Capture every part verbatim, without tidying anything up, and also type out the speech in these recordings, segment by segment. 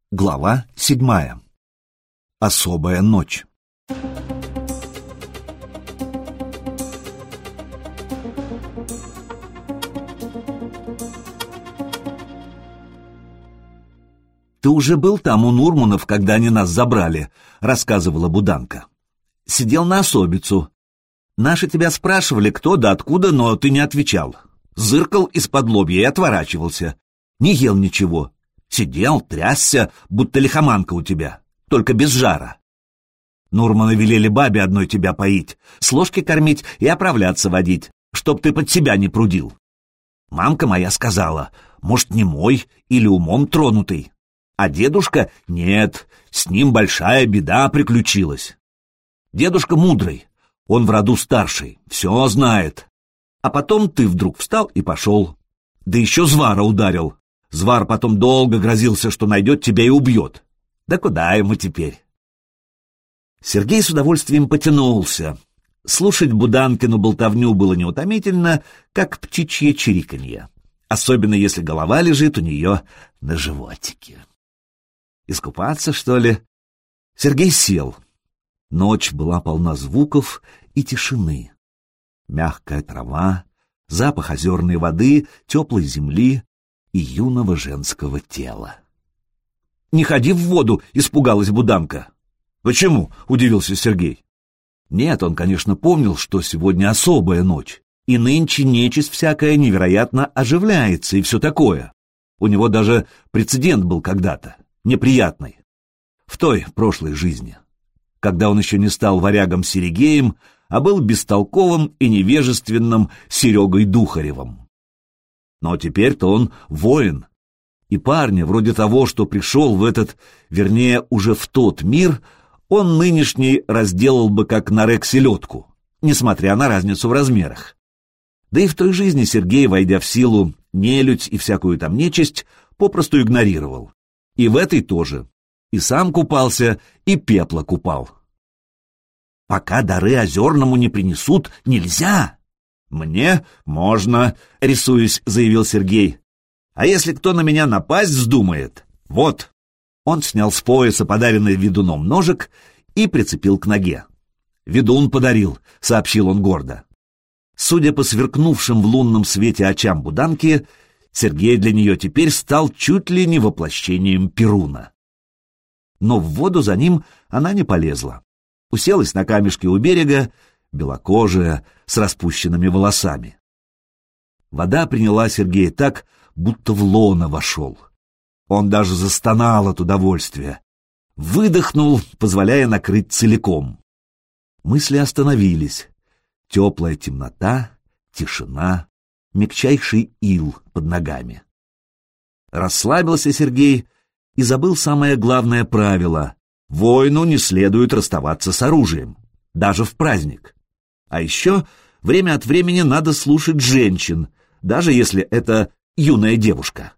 Глава седьмая. Особая ночь. «Ты уже был там у Нурманов, когда они нас забрали», — рассказывала Буданка. «Сидел на особицу. Наши тебя спрашивали, кто да откуда, но ты не отвечал. Зыркал из-под лобья и отворачивался. Не ел ничего. Сидел, трясся, будто лихоманка у тебя, только без жара. Нурманы велели бабе одной тебя поить, с ложки кормить и оправляться водить, чтоб ты под себя не прудил. Мамка моя сказала, может, не мой или умом тронутый. А дедушка — нет, с ним большая беда приключилась. Дедушка мудрый, он в роду старший, все знает. А потом ты вдруг встал и пошел. Да еще звара ударил. Звар потом долго грозился, что найдет тебя и убьет. Да куда ему теперь?» Сергей с удовольствием потянулся. Слушать Буданкину болтовню было неутомительно, как птичье чириканье, особенно если голова лежит у нее на животике. Искупаться, что ли? Сергей сел. Ночь была полна звуков и тишины. Мягкая трава, запах озерной воды, теплой земли и юного женского тела. «Не ходи в воду!» — испугалась Буданка. «Почему?» — удивился Сергей. Нет, он, конечно, помнил, что сегодня особая ночь, и нынче нечисть всякая невероятно оживляется и все такое. У него даже прецедент был когда-то, неприятный, в той прошлой жизни, когда он еще не стал варягом Серегеем, а был бестолковым и невежественным Серегой Духаревым. Но теперь-то он воин, и парня, вроде того, что пришел в этот, вернее, уже в тот мир, он нынешний разделал бы как нарек селедку, несмотря на разницу в размерах. Да и в той жизни Сергей, войдя в силу, нелюдь и всякую там нечисть, попросту игнорировал. И в этой тоже. И сам купался, и пепла купал. «Пока дары озерному не принесут, нельзя!» «Мне можно», — рисуясь, заявил Сергей. «А если кто на меня напасть вздумает? Вот». Он снял с пояса подаренный ведуном ножик и прицепил к ноге. «Ведун подарил», — сообщил он гордо. Судя по сверкнувшим в лунном свете очам Буданки, Сергей для нее теперь стал чуть ли не воплощением Перуна. Но в воду за ним она не полезла. Уселась на камешке у берега, белокожая, с распущенными волосами. Вода приняла Сергея так, будто в лоно вошел. Он даже застонал от удовольствия. Выдохнул, позволяя накрыть целиком. Мысли остановились. Теплая темнота, тишина, мягчайший ил под ногами. Расслабился Сергей и забыл самое главное правило: воину не следует расставаться с оружием, даже в праздник. А еще время от времени надо слушать женщин, даже если это юная девушка.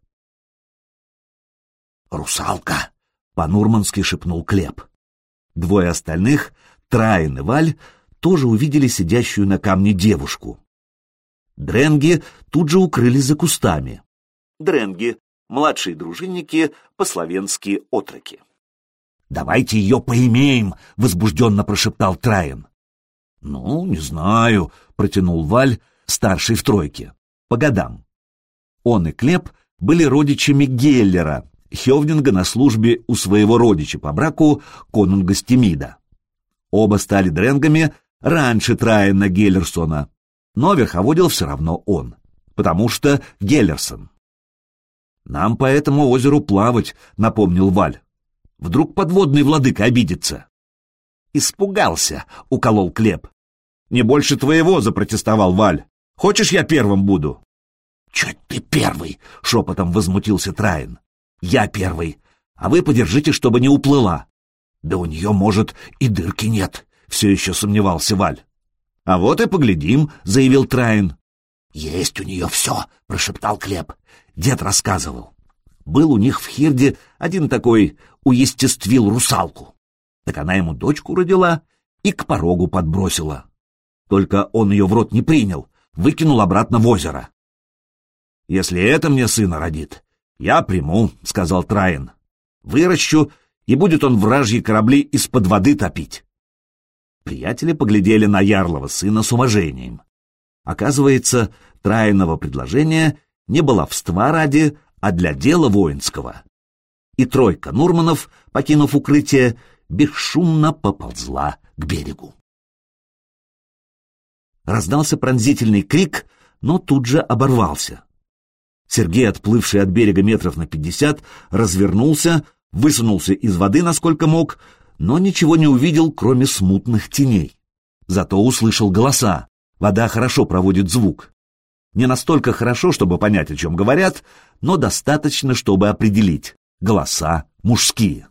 «Русалка!» — по-нурмански шепнул Клеп. Двое остальных, Траин и Валь, тоже увидели сидящую на камне девушку. Дренги тут же укрылись за кустами. Дренги — младшие дружинники, по-словенски отроки. «Давайте ее поимеем!» — возбужденно прошептал Траин. «Ну, не знаю», — протянул Валь, старший в тройке, по годам. Он и Клеп были родичами Геллера, хевнинга на службе у своего родича по браку, конунга Стемида. Оба стали дренгами раньше Траина Геллерсона, но верховодил все равно он, потому что Геллерсон. «Нам по этому озеру плавать», — напомнил Валь. «Вдруг подводный владыка обидится». «Испугался», — уколол Клеп. «Не больше твоего», — запротестовал Валь. «Хочешь, я первым буду?» «Чё ты первый?» — шепотом возмутился Траин. «Я первый, а вы подержите, чтобы не уплыла». «Да у нее, может, и дырки нет», — все еще сомневался Валь. «А вот и поглядим», — заявил Траин. «Есть у нее все», — прошептал Клеп. Дед рассказывал. Был у них в Хирде один такой уестествил русалку. Так она ему дочку родила и к порогу подбросила. Только он ее в рот не принял, выкинул обратно в озеро. «Если это мне сына родит, я приму», — сказал Траин. Выращу, и будет он вражьи корабли из-под воды топить. Приятели поглядели на ярлова сына с уважением. Оказывается, Траиного предложения не баловства ради, а для дела воинского. И тройка нурманов, покинув укрытие, бесшумно поползла к берегу. Раздался пронзительный крик, но тут же оборвался. Сергей, отплывший от берега метров на пятьдесят, развернулся, высунулся из воды насколько мог, но ничего не увидел, кроме смутных теней. Зато услышал голоса. Вода хорошо проводит звук. Не настолько хорошо, чтобы понять, о чем говорят, но достаточно, чтобы определить. Голоса мужские.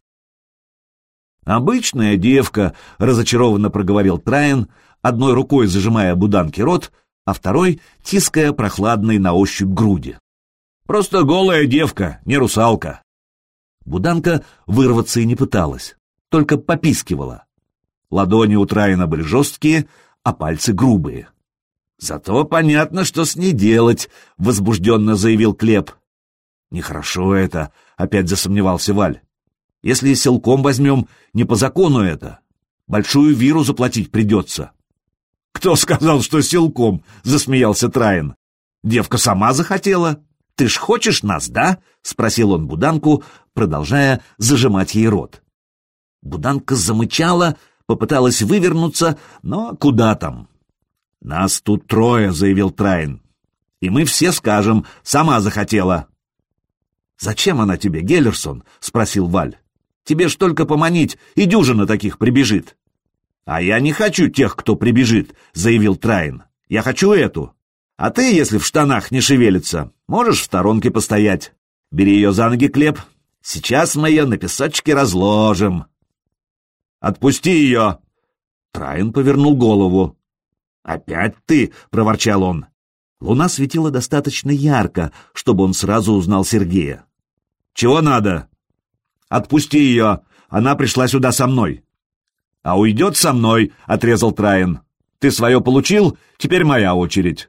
«Обычная девка», — разочарованно проговорил Траин, одной рукой зажимая Буданке рот, а второй тиская прохладной на ощупь груди. «Просто голая девка, не русалка». Буданка вырваться и не пыталась, только попискивала. Ладони у Траина были жесткие, а пальцы грубые. «Зато понятно, что с ней делать», — возбужденно заявил Клеп. «Нехорошо это», — опять засомневался Валь. «Если силком возьмем, не по закону это. Большую виру заплатить придется». «Кто сказал, что силком?» — засмеялся Траин. «Девка сама захотела. Ты ж хочешь нас, да?» — спросил он Буданку, продолжая зажимать ей рот. Буданка замычала, попыталась вывернуться, но куда там? «Нас тут трое», — заявил Траин. «И мы все скажем, сама захотела». «Зачем она тебе, Геллерсон?» — спросил Валь. «Тебе ж только поманить, и дюжина таких прибежит». «А я не хочу тех, кто прибежит», — заявил Траин. «Я хочу эту. А ты, если в штанах не шевелится, можешь в сторонке постоять. Бери ее за ноги, Клеп. Сейчас мы ее на песочке разложим». «Отпусти ее!» Траин повернул голову. «Опять ты!» — проворчал он. Луна светила достаточно ярко, чтобы он сразу узнал Сергея. «Чего надо?» «Отпусти ее! Она пришла сюда со мной!» «А уйдет со мной!» — отрезал Траин. «Ты свое получил? Теперь моя очередь!»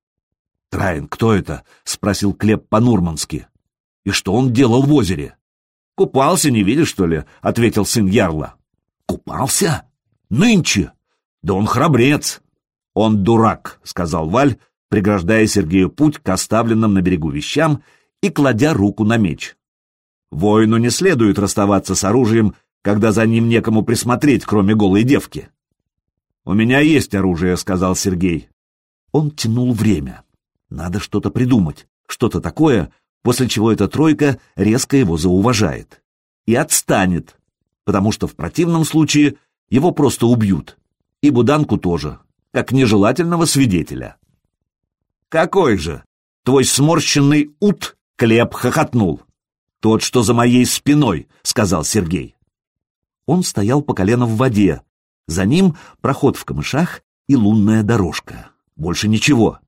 «Траин, кто это?» — спросил Клеп по-нурмански. «И что он делал в озере?» «Купался, не видишь, что ли?» — ответил сын ярла. «Купался? Нынче? Да он храбрец!» «Он дурак», — сказал Валь, преграждая Сергею путь к оставленным на берегу вещам и кладя руку на меч. «Воину не следует расставаться с оружием, когда за ним некому присмотреть, кроме голой девки». «У меня есть оружие», — сказал Сергей. Он тянул время. Надо что-то придумать, что-то такое, после чего эта тройка резко его зауважает. И отстанет, потому что в противном случае его просто убьют. И Буданку тоже, как нежелательного свидетеля. «Какой же? Твой сморщенный ут?» — Клеп хохотнул. «Тот, что за моей спиной», — сказал Сергей. Он стоял по колено в воде. За ним проход в камышах и лунная дорожка. Больше ничего.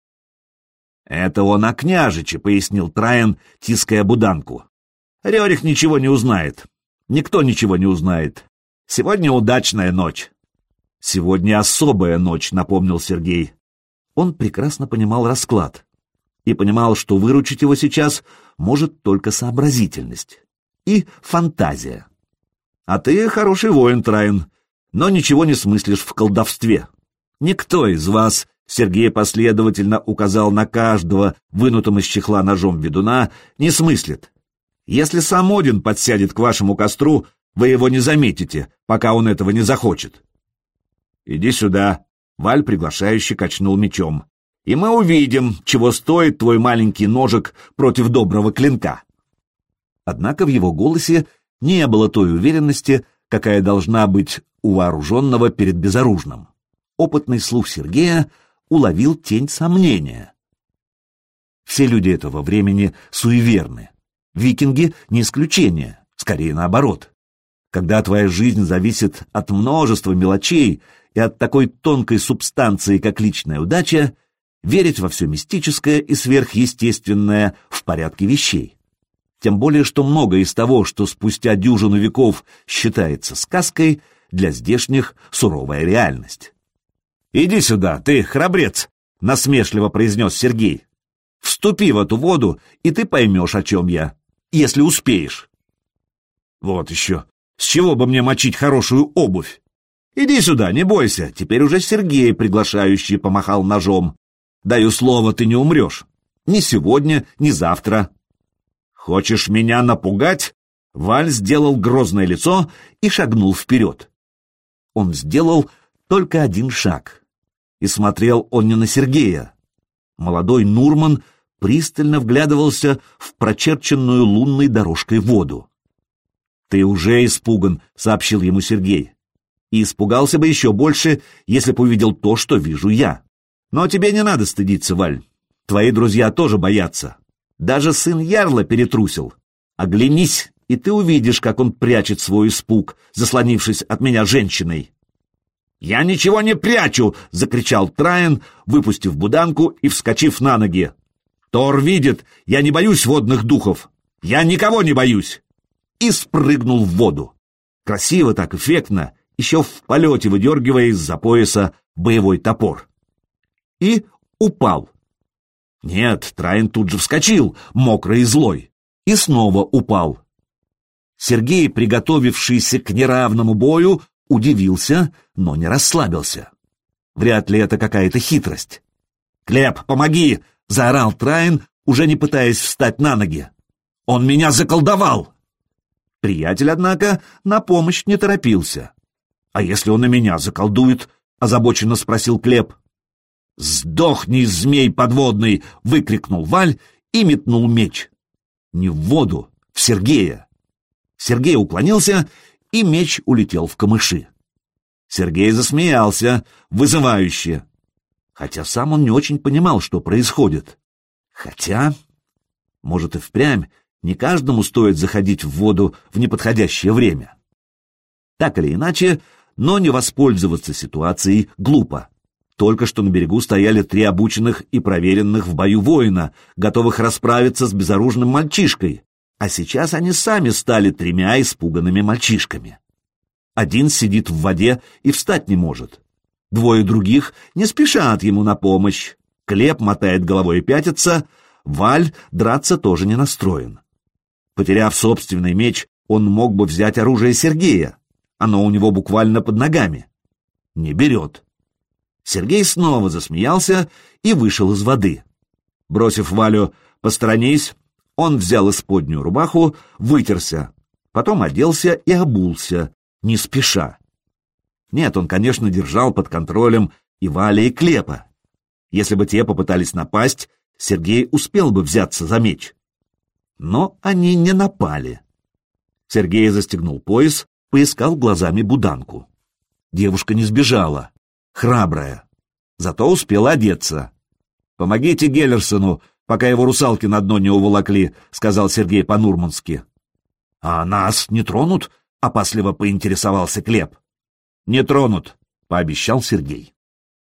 «Это он о княжиче», — пояснил Траин, тиская Буданку. «Рерих ничего не узнает. Никто ничего не узнает. Сегодня удачная ночь». «Сегодня особая ночь», — напомнил Сергей. Он прекрасно понимал расклад. И понимал, что выручить его сейчас может только сообразительность. И фантазия. «А ты хороший воин, Траин, но ничего не смыслишь в колдовстве. Никто из вас...» Сергей последовательно указал на каждого, вынутым из чехла ножом ведуна, не смыслит. Если сам Один подсядет к вашему костру, вы его не заметите, пока он этого не захочет. «Иди сюда», — Валь приглашающе качнул мечом, «и мы увидим, чего стоит твой маленький ножик против доброго клинка». Однако в его голосе не было той уверенности, какая должна быть у вооруженного перед безоружным. Опытный слух Сергея уловил тень сомнения. Все люди этого времени суеверны. Викинги не исключение, скорее наоборот. Когда твоя жизнь зависит от множества мелочей и от такой тонкой субстанции, как личная удача, верить во все мистическое и сверхъестественное в порядке вещей. Тем более, что многое из того, что спустя дюжину веков считается сказкой, для здешних суровая реальность. «Иди сюда, ты храбрец», — насмешливо произнес Сергей. «Вступи в эту воду, и ты поймешь, о чем я, если успеешь». Вот еще. С чего бы мне мочить хорошую обувь? Иди сюда, не бойся. Теперь уже Сергей, приглашающий, помахал ножом. Даю слово, ты не умрешь. Ни сегодня, ни завтра. Хочешь меня напугать? Валь сделал грозное лицо и шагнул вперед. Он сделал только один шаг. И смотрел он не на Сергея. Молодой Нурман пристально вглядывался в прочерченную лунной дорожкой воду. «Ты уже испуган», — сообщил ему Сергей. «И испугался бы еще больше, если бы увидел то, что вижу я. Но тебе не надо стыдиться, Валь. Твои друзья тоже боятся. Даже сын Ярла перетрусил. Оглянись, и ты увидишь, как он прячет свой испуг, заслонившись от меня женщиной». «Я ничего не прячу!» — закричал Траен, выпустив буданку и вскочив на ноги. «Тор видит, я не боюсь водных духов. Я никого не боюсь!» И спрыгнул в воду. Красиво так, эффектно, еще в полете выдергивая из-за пояса боевой топор. И упал. Нет, Траен тут же вскочил, мокрый и злой, и снова упал. Сергей, приготовившийся к неравному бою, удивился, но не расслабился. Вряд ли это какая-то хитрость. «Клеп, помоги!» — заорал Траен, уже не пытаясь встать на ноги. «Он меня заколдовал!» Приятель, однако, на помощь не торопился. «А если он и меня заколдует?» — озабоченно спросил Клеп. «Сдохни, змей подводный!» — выкрикнул Валь и метнул меч. Не в воду, в Сергея. Сергей уклонился, и меч улетел в камыши. Сергей засмеялся, вызывающе. Хотя сам он не очень понимал, что происходит. Хотя, может, и впрямь не каждому стоит заходить в воду в неподходящее время. Так или иначе, но не воспользоваться ситуацией глупо. Только что на берегу стояли три обученных и проверенных в бою воина, готовых расправиться с безоружным мальчишкой, а сейчас они сами стали тремя испуганными мальчишками. Один сидит в воде и встать не может. Двое других не спешат ему на помощь. Клеп мотает головой и пятится, Валь драться тоже не настроен. Потеряв собственный меч, он мог бы взять оружие Сергея. Оно у него буквально под ногами. Не берет. Сергей снова засмеялся и вышел из воды. Бросив Валю «посторонись», он взял исподнюю рубаху, вытерся, потом оделся и обулся, не спеша. Нет, он, конечно, держал под контролем и Валя, и Клепа. Если бы те попытались напасть, Сергей успел бы взяться за меч. Но они не напали. Сергей застегнул пояс, поискал глазами буданку. Девушка не сбежала, храбрая, зато успела одеться. «Помогите Геллерсону, пока его русалки на дно не уволокли», — сказал Сергей по-нурмански. «А нас не тронут?» — опасливо поинтересовался Клеп. «Не тронут», — пообещал Сергей.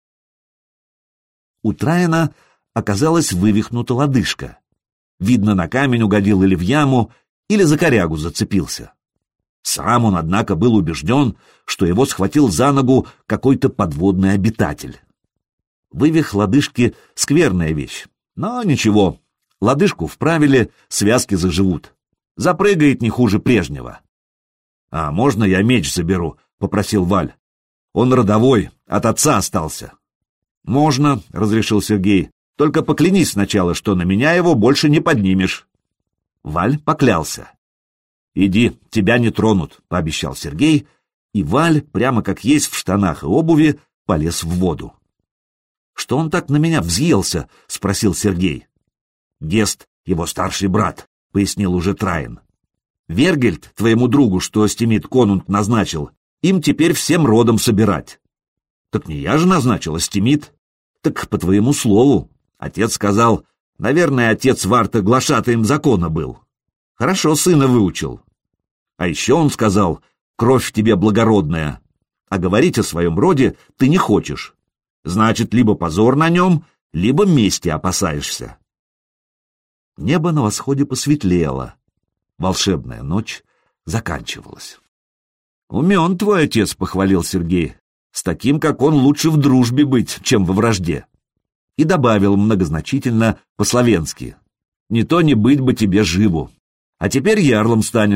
У Траена оказалась вывихнута лодыжка. Видно, на камень угодил или в яму, или за корягу зацепился. Сам он, однако, был убежден, что его схватил за ногу какой-то подводный обитатель. Вывих лодыжки — скверная вещь, но ничего, лодыжку вправили, связки заживут. Запрыгает не хуже прежнего. «А можно я меч заберу?» — попросил Валь. «Он родовой, от отца остался». «Можно», — разрешил Сергей, — «только поклянись сначала, что на меня его больше не поднимешь». Валь поклялся. «Иди, тебя не тронут», — пообещал Сергей, и Валь, прямо как есть в штанах и обуви, полез в воду. «Что он так на меня взъелся?» — спросил Сергей. «Гест, его старший брат», — пояснил уже Траен. «Вергельд, твоему другу, что Стимит Конунг назначил, им теперь всем родом собирать». «Так не я же назначил, а Стимит». «Так по твоему слову». Отец сказал, наверное, отец Варта глашатаем закона был. Хорошо сына выучил. А еще он сказал, кровь в тебе благородная, а говорить о своем роде ты не хочешь. Значит, либо позор на нем, либо мести опасаешься. Небо на восходе посветлело. Волшебная ночь заканчивалась. «Умен твой отец», — похвалил Сергей. «С таким, как он, лучше в дружбе быть, чем во вражде». И добавил многозначительно по-словенски. «Не то не быть бы тебе живу. А теперь ярлом станешь,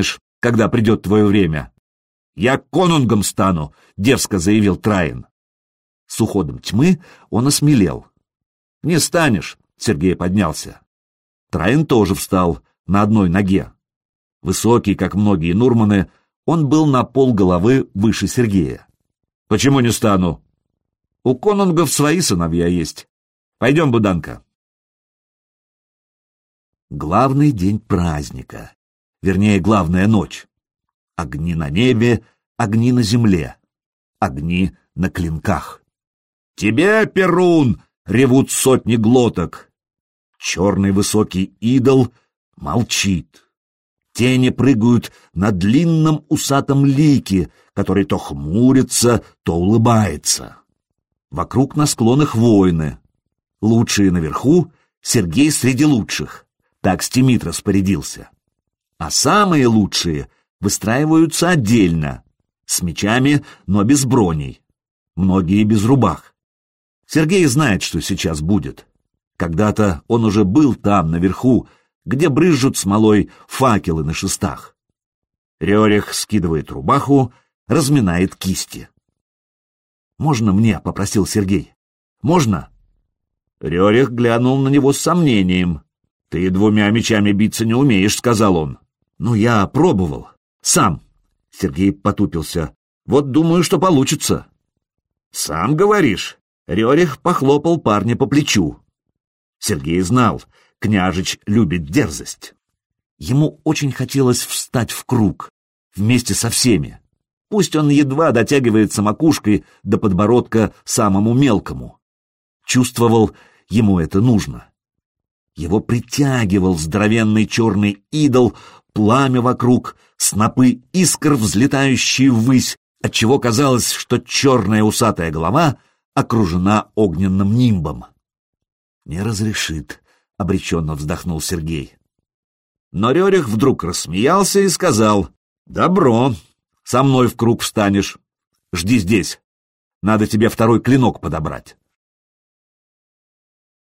когда придет твое время. Я конунгом стану, дерзко заявил Траин. С уходом тьмы он осмелел. Не станешь, Сергей поднялся. Траин тоже встал на одной ноге. Высокий, как многие нурманы, он был на полголовы выше Сергея. Почему не стану? У конунгов свои сыновья есть. Пойдем, Буданка. Главный день праздника, вернее, главная ночь. Огни на небе, огни на земле, огни на клинках. «Тебе, Перун!» — ревут сотни глоток. Черный высокий идол молчит. Тени прыгают на длинном усатом лике, который то хмурится, то улыбается. Вокруг на склонах воины. Лучшие наверху, Сергей среди лучших. Так Стимит распорядился. А самые лучшие выстраиваются отдельно, с мечами, но без броней. Многие без рубах. Сергей знает, что сейчас будет. Когда-то он уже был там, наверху, где брызжут смолой факелы на шестах. Рерих скидывает рубаху, разминает кисти. «Можно мне?» — попросил Сергей. «Можно?» Рерих глянул на него с сомнением. «Ты двумя мечами биться не умеешь», — сказал он. «Ну, я пробовал. Сам». Сергей потупился. «Вот думаю, что получится». «Сам говоришь?» Рерих похлопал парня по плечу. Сергей знал, княжич любит дерзость. Ему очень хотелось встать в круг, вместе со всеми. Пусть он едва дотягивается макушкой до подбородка самому мелкому. Чувствовал, ему это нужно. Его притягивал здоровенный черный идол, пламя вокруг, снопы искр, взлетающие ввысь, отчего казалось, что черная усатая голова окружена огненным нимбом. «Не разрешит», — обреченно вздохнул Сергей. Но Рерих вдруг рассмеялся и сказал: «Добро, со мной в круг встанешь. Жди здесь. Надо тебе второй клинок подобрать».